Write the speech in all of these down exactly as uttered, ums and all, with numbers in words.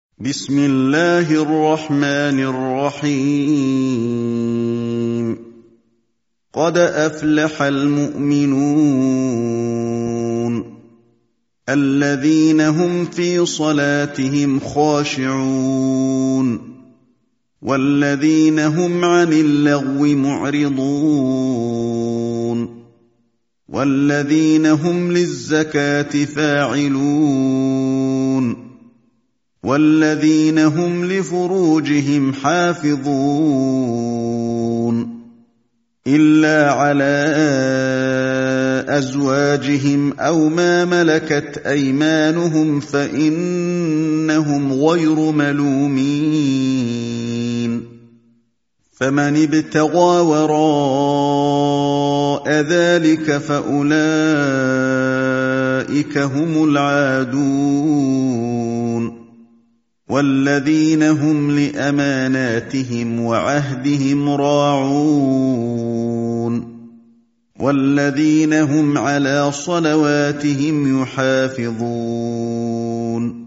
بسم الله الرحمن الرحيم قد أفلح المؤمنون الذين هم في صلاتهم خاشعون والذين هم عن اللغو معرضون والذين هم للزكاة فاعلون والذين هم لفروجهم حافظون إلا على أزواجهم أو ما ملكت أيمانهم فإنهم غير ملومين فمن ابتغى وراء ذلك فأولئك هم العادون والذين هم لأماناتهم وعهدهم راعون والذين هم على صلواتهم يحافظون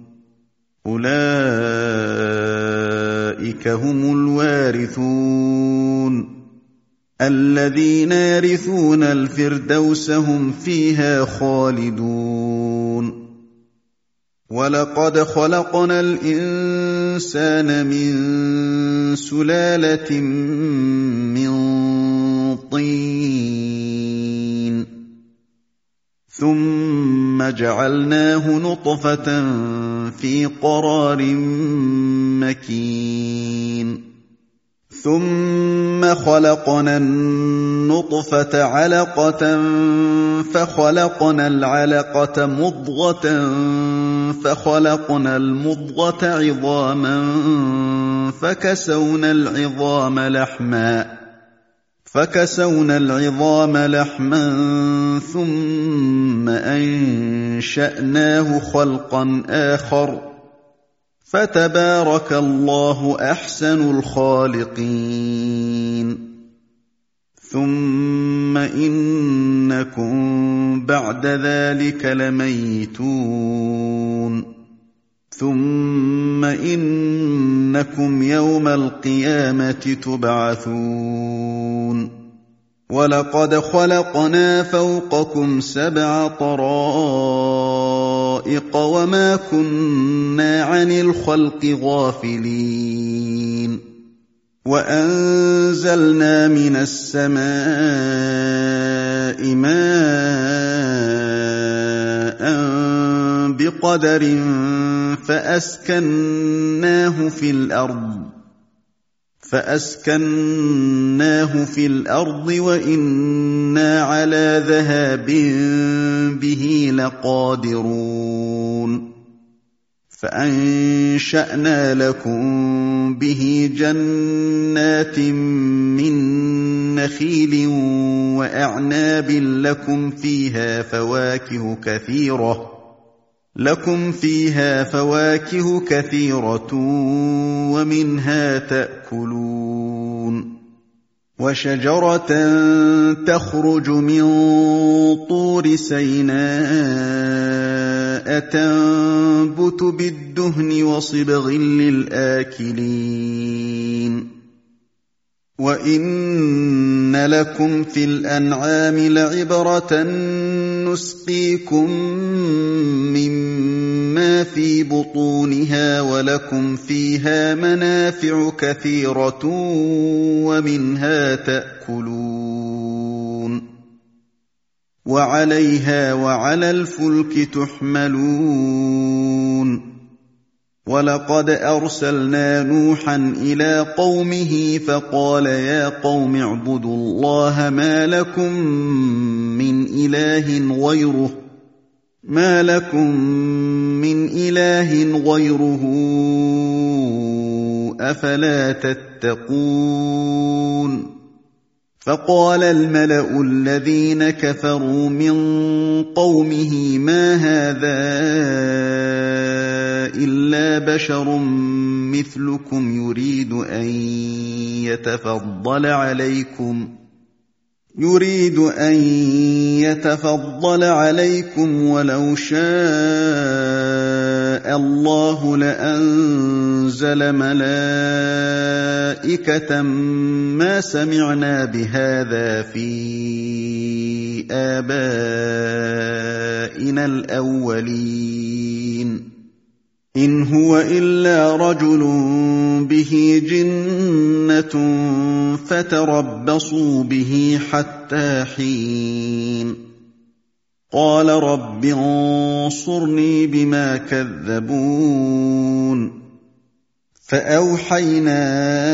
أولئك هم الوارثون الذين يرثون الفردوس هم فيها خالدون وَلَقَدْ خَلَقْنَا الْإِنسَانَ مِنْ سُلَالَةٍ مِّنْ طِينٍ ثُمَّ جَعَلْنَاهُ نُطْفَةً فِي قَرَارٍ مَّكِينٍ ثُمَّ خَلَقْنَا النُّطْفَةَ عَلَقَةً فَخَلَقْنَا الْعَلَقَةَ مُضْغَةً فَخَلَقْنَا الْمُضْغَةَ عِظَامًا فَكَسَوْنَا الْعِظَامَ لَحْمًا فَكَسَوْنَا الْعِظَامَ لَحْمًا ثُمَّ أَنشَأْنَاهُ خَلْقًا آخَرَ فَتَبَارَكَ اللَّهُ أَحْسَنُ الْخَالِقِينَ ثُمَّ إِنَّكُمْ بَعْدَ ذَلِكَ لَمَيِّتُونَ ثُمَّ إِنَّكُمْ يَوْمَ الْقِيَامَةِ تُبْعَثُونَ وَلَقَدْ خَلَقْنَا فَوْقَكُمْ سَبْعَ طَرَائِقَ وَمَا كُنَّا عَنِ الْخَلْقِ غَافِلِينَ وَأَنزَلْنَا مِنَ السَّمَاءِ مَاءً بِقَدَرٍ فَأَسْكَنَّاهُ فِي الْأَرْضِ فَأَسْكَنَّاهُ فِي الْأَرْضِ وَإِنَّا عَلَى ذَهَابٍ بِهِ لَقَادِرُونَ فَأَنشَأْنَا لَكُم بِهِ جَنَّاتٍ مِّن نَّخِيلٍ وَأَعْنَابٍ لَّكُمْ فِيهَا فَوَاكِهُ كَثِيرَةٌ لَكُمْ فِيهَا فَوَاكِهُ كَثِيرَةٌ وَمِنْهَا تَأْكُلُونَ وَشَجَرَةً تَخْرُجُ مِن طُورِ سَيْنَاءَ تَنبُتُ بِالدُّهْنِ وَصِبْغٍ لِّلْآكِلِينَ وَإِنَّ لَكُمْ فِي الْأَنْعَامِ لَعِبْرَةً نُّسْقِيكُم مِّمَّا فِي بُطُونِهَا وَلَكُمْ فِيهَا مَنَافِعُ كَثِيرَةٌ وَمِنْهَا تَأْكُلُونَ وَعَلَيْهَا وَعَلَى الْفُلْكِ تُحْمَلُونَ وَلَقَدْ أَرْسَلْنَا نُوحًا إِلَىٰ قَوْمِهِ فَقَالَ يَا قَوْمِ اعْبُدُوا اللَّهَ مَا لَكُم مِّنْ إِلَٰهٍ غَيْرُهُ مَا لَكُم مِّنْ إِلَٰهٍ غَيْرُهُ أَفَلَا تَتَّقُونَ فَقَالَ الْمَلَأُ الَّذِينَ كَفَرُوا مِن قَوْمِهِ مَا هَٰذَا إِلَّا بَشَرٌ مِّثْلُكُمْ يُرِيدُ أَن يَتَفَضَّلَ عَلَيْكُمْ يُرِيدُ أَن يَتَفَضَّلَ عَلَيْكُمْ وَلَوْ شَاءَ اللَّهُ لَأَنزَلَ مَلَائِكَةً مَّا سَمِعْنَا بِهَٰذَا فِي آبَائِنَا الْأَوَّلِينَ إِنْ هُوَ إِلَّا رَجُلٌ بِهِ جِنَّةٌ فَتَرَبَّصُوا بِهِ حَتَّىٰ حِينٍ قَالَ رَبِّ انصُرْنِي بِمَا كَذَّبُونِ فَأَوْحَيْنَا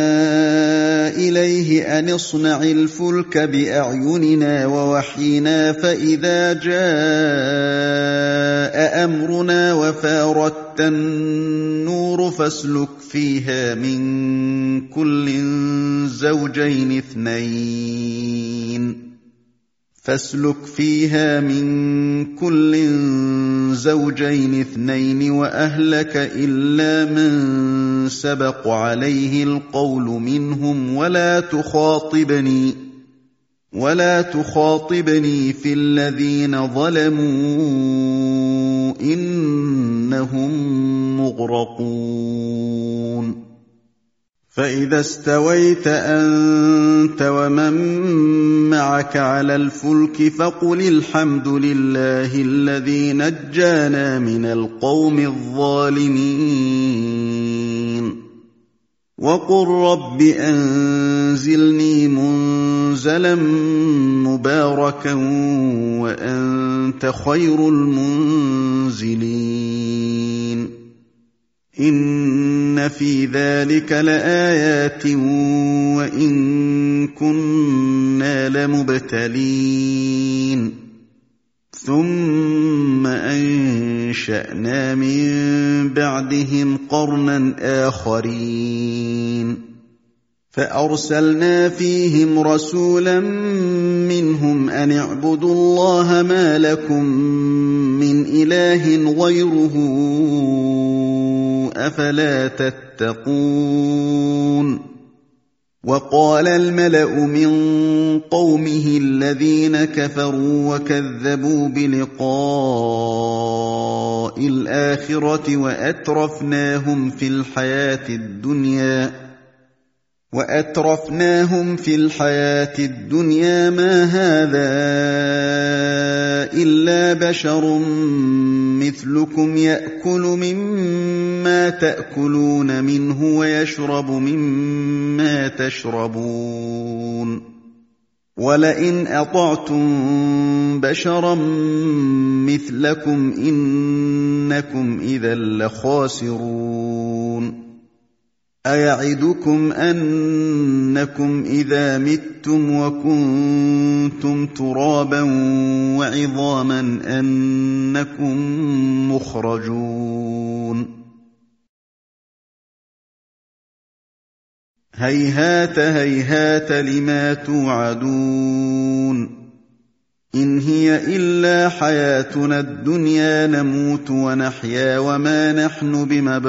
إِلَيْهِ أَنِ اصْنَعِ الْفُلْكَ بِأَعْيُنِنَا وَوَحْيِنَا فَإِذَا جَاءَ أَمْرُنَا وَفَارَتِ النُّورُ فَاسْلُكْ فِيهَا مِن كُلٍّ زَوْجَيْنِ اثْنَيْنِ فاسلك فيها من كل زوجين اثنين وأهلك إلا من سبق عليه القول منهم ولا تخاطبني ولا تخاطبني في الذين ظلموا إنهم مغرقون فإذا استويت أنت ومن معك على الفلك فقل الحمد لله الذي نجانا من القوم الظالمين وقل رب أنزلني منزلا مباركا وأنت خير المنزلين إن في ذلك لآيات وإن كنا لمبتلين ثم أنشأنا من بعدهم قرنا آخرين فأرسلنا فيهم رسولا منهم أن اعبدوا الله ما لكم من إله غيره أفلا تتقون وقال الملأ من قومه الذين كفروا وكذبوا بلقاء الآخرة وأترفناهم في الحياة الدنيا وأترفناهم في الحياة الدنيا ما هذا إلا بشر مثلكم يأكل مما تأكلون منه ويشرب مما تشربون ولئن أطعتم بشرا مثلكم إنكم إذا لخاسرون أيعدكم أنكم إذا متم وكنتم ترابا وعظاما أنكم مخرجون هيهات هيهات لما توعدون إن هي إلا حياتنا الدنيا نموت ونحيا وما نحن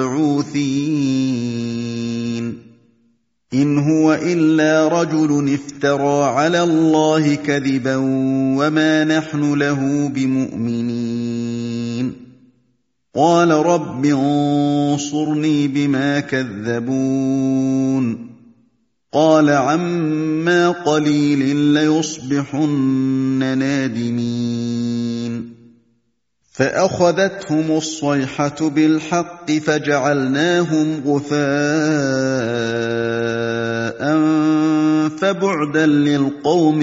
بمبعوثين إن هو إلا رجل افترى على الله كذبا وما نحن له بمؤمنين قال رب انصرني بما كذبون قال عما قليل ليصبحن نادمين فأخذتهم الصيحة بالحق فجعلناهم غثاء فبعدا للقوم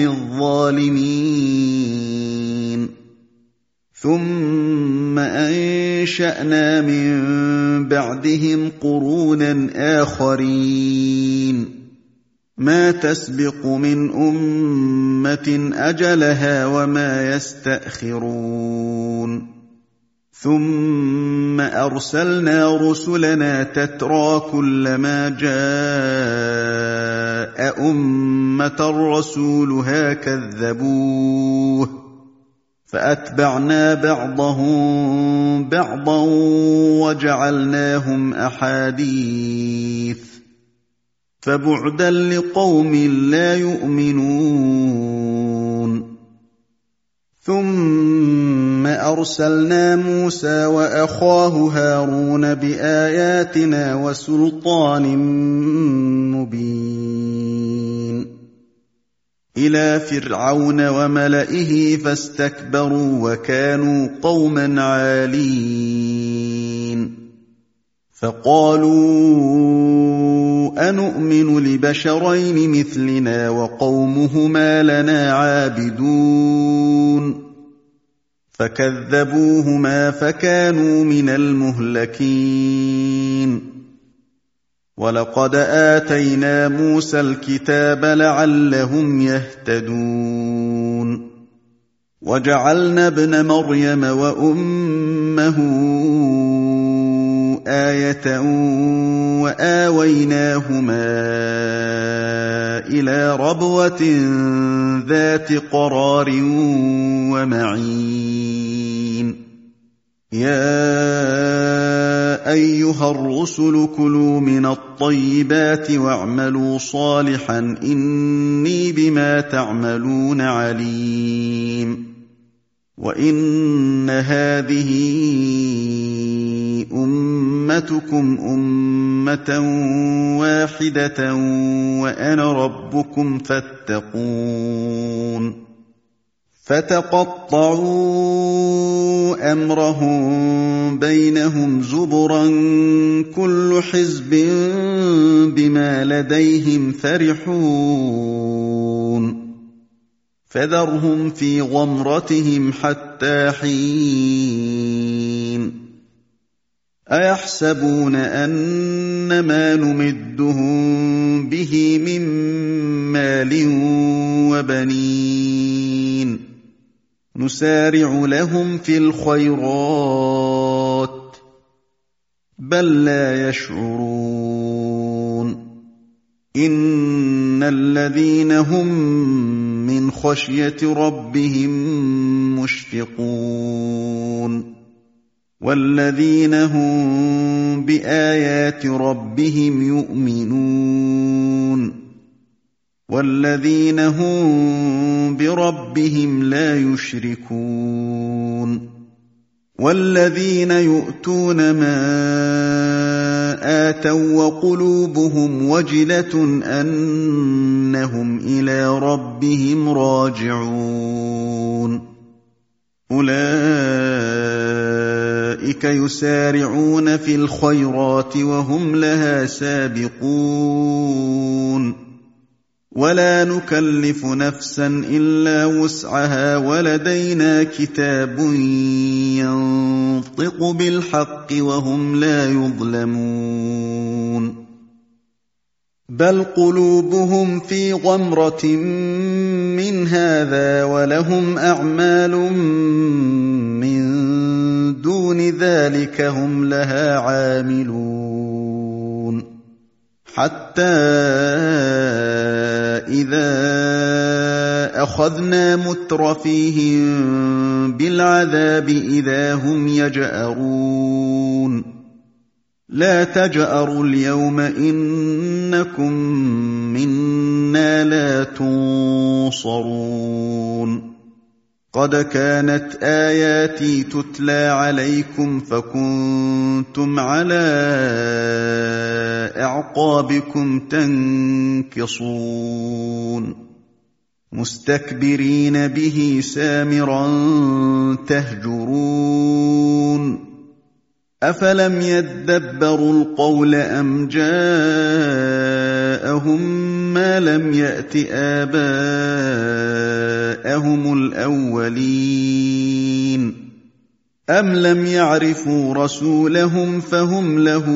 الظالمين ثم أنشأنا من بعدهم قرونا آخرين ما تسبق من أمة أجلها وما يستأخرون ثم أرسلنا رسلنا تترى كلما جاء أمة رسولها كذبوه فأتبعنا بعضهم بعضا وجعلناهم أحاديث فبعدا لقوم لا يؤمنون ثم أرسلنا موسى وأخاه هارون بآياتنا وسلطان مبين إلى فرعون وملئه فاستكبروا وكانوا قوما عالين فقالوا أنؤمن لبشرين مثلنا وقومهما لنا عابدون فكذبوهما فكانوا من المهلكين ولقد آتينا موسى الكتاب لعلهم يهتدون وجعلنا ابن مريم وأمه آية وآويناهما إلى ربوة ذات قرار ومعين يا أيها الرسل كلوا من الطيبات واعملوا صالحا إني بما تعملون عليم وإن هذه أمتكم أمة واحدة وأنا ربكم فاتقون فتقطعوا أمرهم بينهم زبرا كل حزب بما لديهم فرحون فذرهم في غمرتهم حتى حين أيحسبون أن ما نمدهم به من مال وبنين نسارع لهم في الخيرات بل لا يشعرون إن الذين هم من خشية ربهم مشفقون والذين هم بآيات ربهم يؤمنون والذين هم بربهم لا يشركون والذين يؤتون ما آتوا وقلوبهم وجلة أنهم إلى ربهم راجعون أولئك يسارعون في الخيرات وهم لها سابقون ولا نكلف نفسا إلا وسعها ولدينا كتاب ينطق بالحق وهم لا يظلمون بل قلوبهم في غمرة من هذا ولهم أعمال من دون ذلك هم لها عاملون حتى إذا أخذنا مترفيهم بالعذاب إذا هم يجأرون لا تجأروا اليوم إنكم منا لا تنصرون قد كانت آياتي تتلى عليكم فكنتم على أعقابكم تنكصون مستكبرين به سامرا تهجرون أفلم يدبروا القول أم جاءهم ما لم يأت آباءهم الأولين أم لم يعرفوا رسولهم فهم له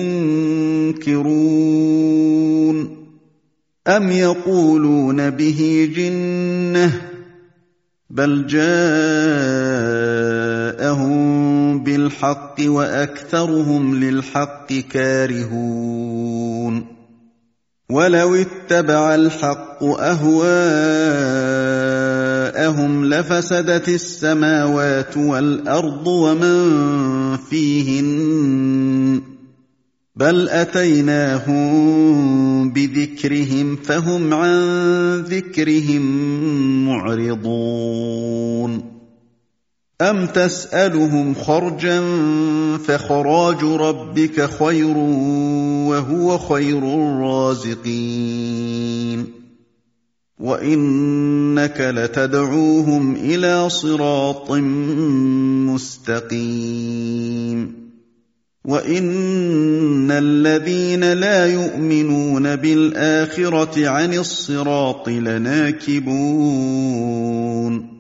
منكرون أم يقولون به جنة بل جاءهم بالحق وأكثرهم للحق كارهون ولو اتبع الحق أهواءهم لفسدت السماوات والأرض ومن فيهن بل أتيناهم بذكرهم فهم عن ذكرهم معرضون أَمْ تَسْأَلُهُمْ خَرْجًا فَخَرَاجُ رَبِّكَ خَيْرٌ وَهُوَ خَيْرُ الرَّازِقِينَ وَإِنَّكَ لَتَدْعُوهُمْ إِلَىٰ صِرَاطٍ مُّسْتَقِيمٍ وَإِنَّ الَّذِينَ لَا يُؤْمِنُونَ بِالْآخِرَةِ عَنِ الصِّرَاطِ لَنَاكِبُونَ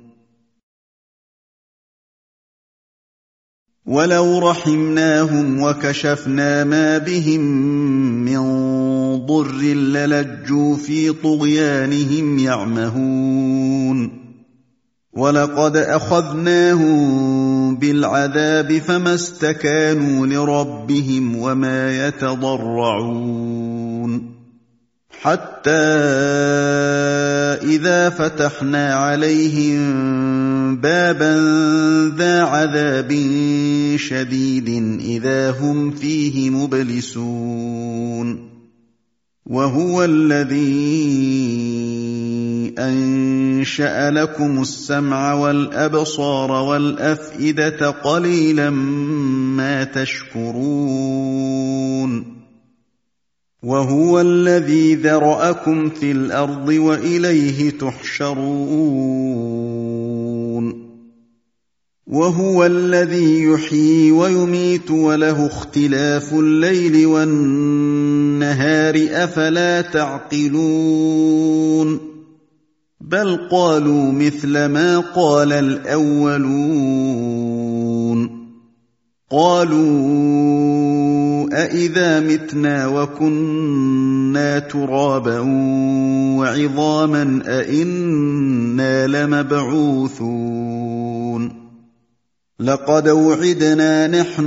وَلَوْ رَحِمْنَاهُمْ وَكَشَفْنَا مَا بِهِم مِّن ضُرٍّ لَّلَجُّوا فِي طُغْيَانِهِمْ يَعْمَهُونَ وَلَقَدْ أَخَذْنَاهُم بِالْعَذَابِ فَمَا اسْتَكَانُوا لِرَبِّهِمْ وَمَا يَتَضَرَّعُونَ حَتَّىٰ إِذَا فَتَحْنَا عَلَيْهِم بَابًا ذَا عَذَابٍ شَدِيدٍ إِذَا هُمْ فِيهِ مُبْلِسُونَ وَهُوَ الَّذِي أَنشَأَ لَكُمُ السَّمْعَ وَالْأَبْصَارَ وَالْأَفْئِدَةَ قَلِيلًا مَّا تَشْكُرُونَ وَهُوَ الَّذِي ذَرَأَكُمْ فِي الْأَرْضِ وَإِلَيْهِ تُحْشَرُونَ وَهُوَ الَّذِي يُحْيِي وَيُمِيتُ وَلَهُ اخْتِلَافُ اللَّيْلِ وَالنَّهَارِ ۚ أَفَلَا تَعْقِلُونَ بَلْ قَالُوا مِثْلَ مَا قَالَ الْأَوَّلُونَ قَالُوا أَإِذَا مِتْنَا وَكُنَّا تُرَابًا وَعِظَامًا أَإِنَّا لَمَبْعُوثُونَ لَقَدْ وُعِدْنَا نَحْنُ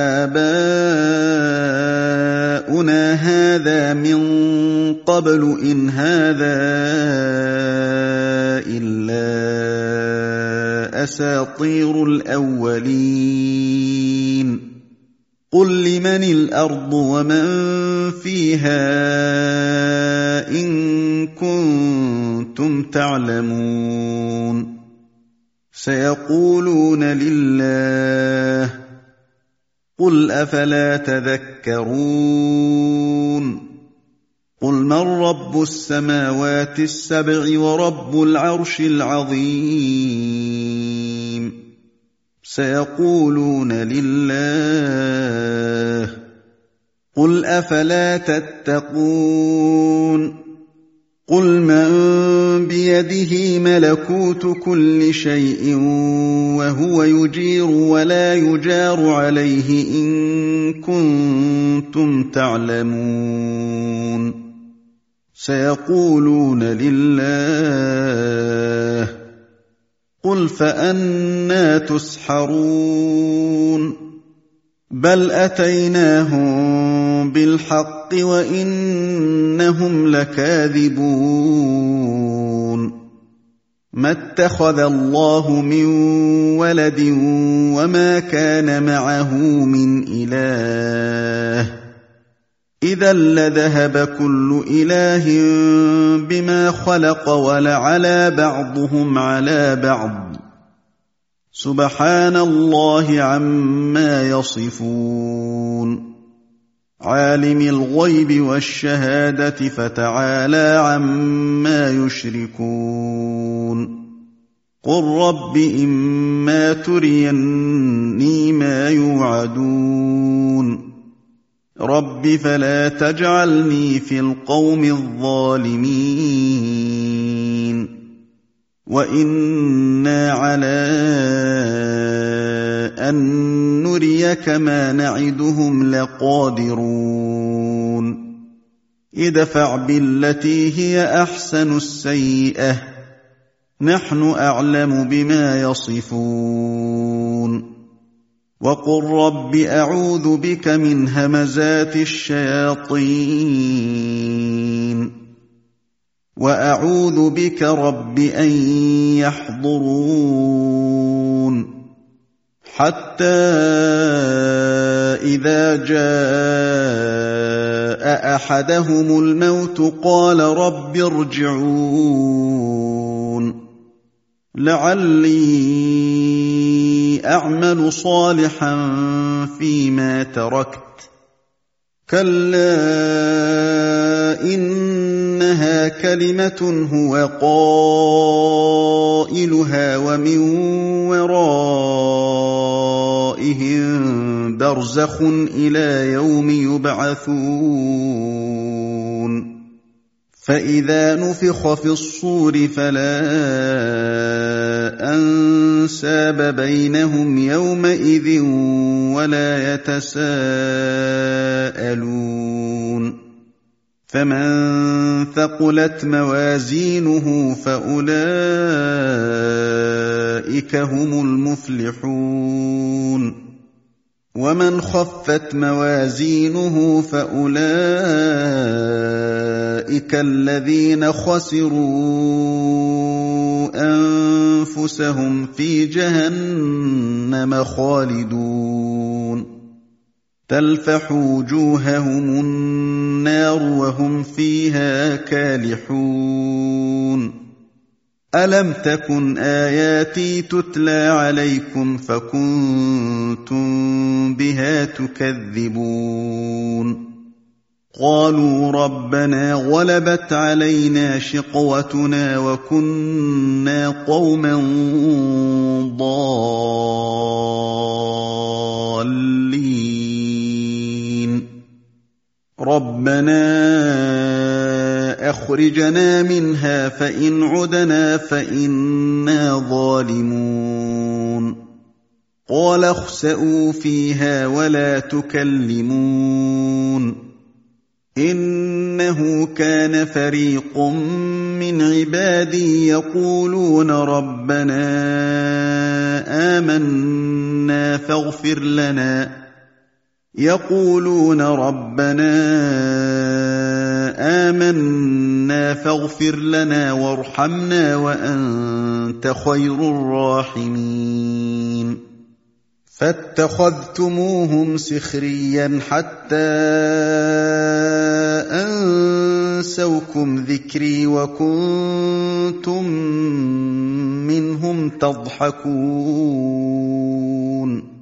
وَآبَاؤُنَا هَٰذَا مِن قَبْلُ إِنْ هَٰذَا إِلَّا أَسَاطِيرُ الْأَوَّلِينَ قُل لِّمَنِ الْأَرْضُ وَمَن فِيهَا إِن كُنتُمْ تَعْلَمُونَ سَيَقُولُونَ لِلَّهِ قُلْ أَفَلَا تَذَكَّرُونَ قُلْ مَن رَّبُّ السَّمَاوَاتِ السَّبْعِ وَرَبُّ الْعَرْشِ الْعَظِيمِ سَيَقُولُونَ لِلَّهِ قُلْ أَفَلَا تَتَّقُونَ قُلْ مَن بِيَدِهِ مَلَكُوتُ كُلِّ شَيْءٍ وَهُوَ يُجِيرُ وَلَا يُجَارُ عَلَيْهِ إِن كُنتُمْ تَعْلَمُونَ سَيَقُولُونَ لِلَّهِ قُلْ فَأَنَّىٰ تُسْحَرُونَ بَلْ أَتَيْنَاهُم بِالْحَقِّ وَإِنَّهُمْ لَكَاذِبُونَ مَا اتَّخَذَ اللَّهُ مِن وَلَدٍ وَمَا كَانَ مَعَهُ مِنْ إِلَٰهٍ إِذًا لَّذَهَبَ كُلُّ إِلَٰهٍ بِمَا خَلَقَ وَلَعَلَا بَعْضُهُمْ عَلَىٰ بَعْضٍ سُبْحَانَ اللَّهِ عَمَّا يَصِفُونَ عَالِمِ الْغَيْبِ وَالشَّهَادَةِ فَتَعَالَىٰ عَمَّا يُشْرِكُونَ قُل رَّبِّ إِمَّا تُرِيَنِّي مَا يُوعَدُونَ رَبِّ فَلَا تَجْعَلْنِي فِي الْقَوْمِ الظَّالِمِينَ وَإِنَّا عَلَىٰ أَن نُّرِيَكَ مَا نَعِدُهُمْ لَقَادِرُونَ ادْفَعْ بِالَّتِي هِيَ أَحْسَنُ السَّيِّئَةَ نَحْنُ أَعْلَمُ بِمَا يَصِفُونَ وَقُل رَّبِّ أَعُوذُ بِكَ مِنْ هَمَزَاتِ الشَّيَاطِينِ وَأَعُوذُ بِكَ رَبِّ أَن يَحْضُرُونِ حَتَّىٰ إِذَا جَاءَ أَحَدَهُمُ الْمَوْتُ قَالَ رَبِّ ارْجِعُونِ لعلي أعمل صالحا فيما تركت كلا إنها كلمة هو قائلها ومن ورائهم برزخ إلى يوم يبعثون فإذا نفخ في الصور فلا أنساب بينهم يومئذ ولا يتساءلون فمن ثقلت موازينه فأولئك هم المفلحون ومن خفت موازينه فأولئك الذين خسروا أنفسهم في جهنم خالدون تلفح وجوههم النار وهم فيها كالحون ألم تكن آياتي تتلى عليكم فكنتم بها تكذبون قالوا ربنا غلبت علينا شقوتنا وكنا قوما ضالين ربنا أخرجنا منها فإن عدنا فإنا ظالمون قال اخسئوا فيها ولا تكلمون إنه كان فريق من عبادي يقولون ربنا آمنا فاغفر لنا يقولون ربنا آمنا فاغفر لنا وارحمنا وأنت خير الراحمين فاتخذتموهم سخريا حتى أنسوكم ذكري وكنتم منهم تضحكون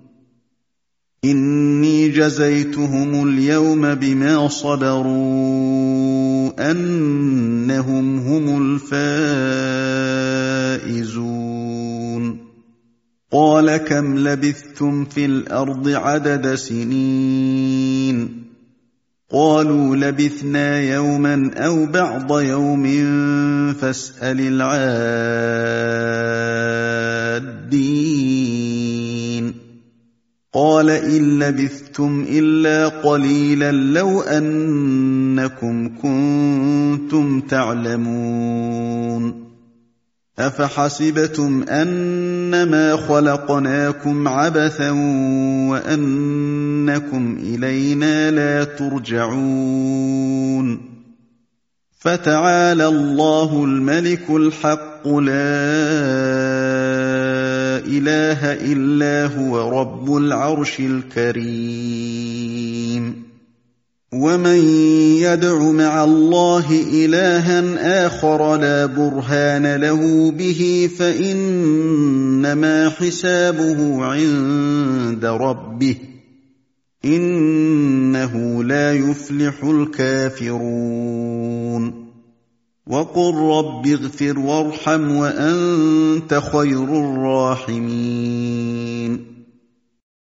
إني جزيتهم اليوم بما صبروا أنهم هم الفائزون قال كم لبثتم في الأرض عدد سنين قالوا لبثنا يوما أو بعض يوم فاسأل العادين قال إن لبثتم إلا قليلا لو أنكم كنتم تعلمون أفحسبتم أنما خلقناكم عبثا وأنكم إلينا لا ترجعون فتعالى الله الملك الحق لا إله إلا هو رب العرش الكريم ومن يدع مع الله إلها آخر لا برهان له به فإنما حسابه عند ربه إنه لا يفلح الكافرون وقل رب اغفر وارحم وأنت خير الراحمين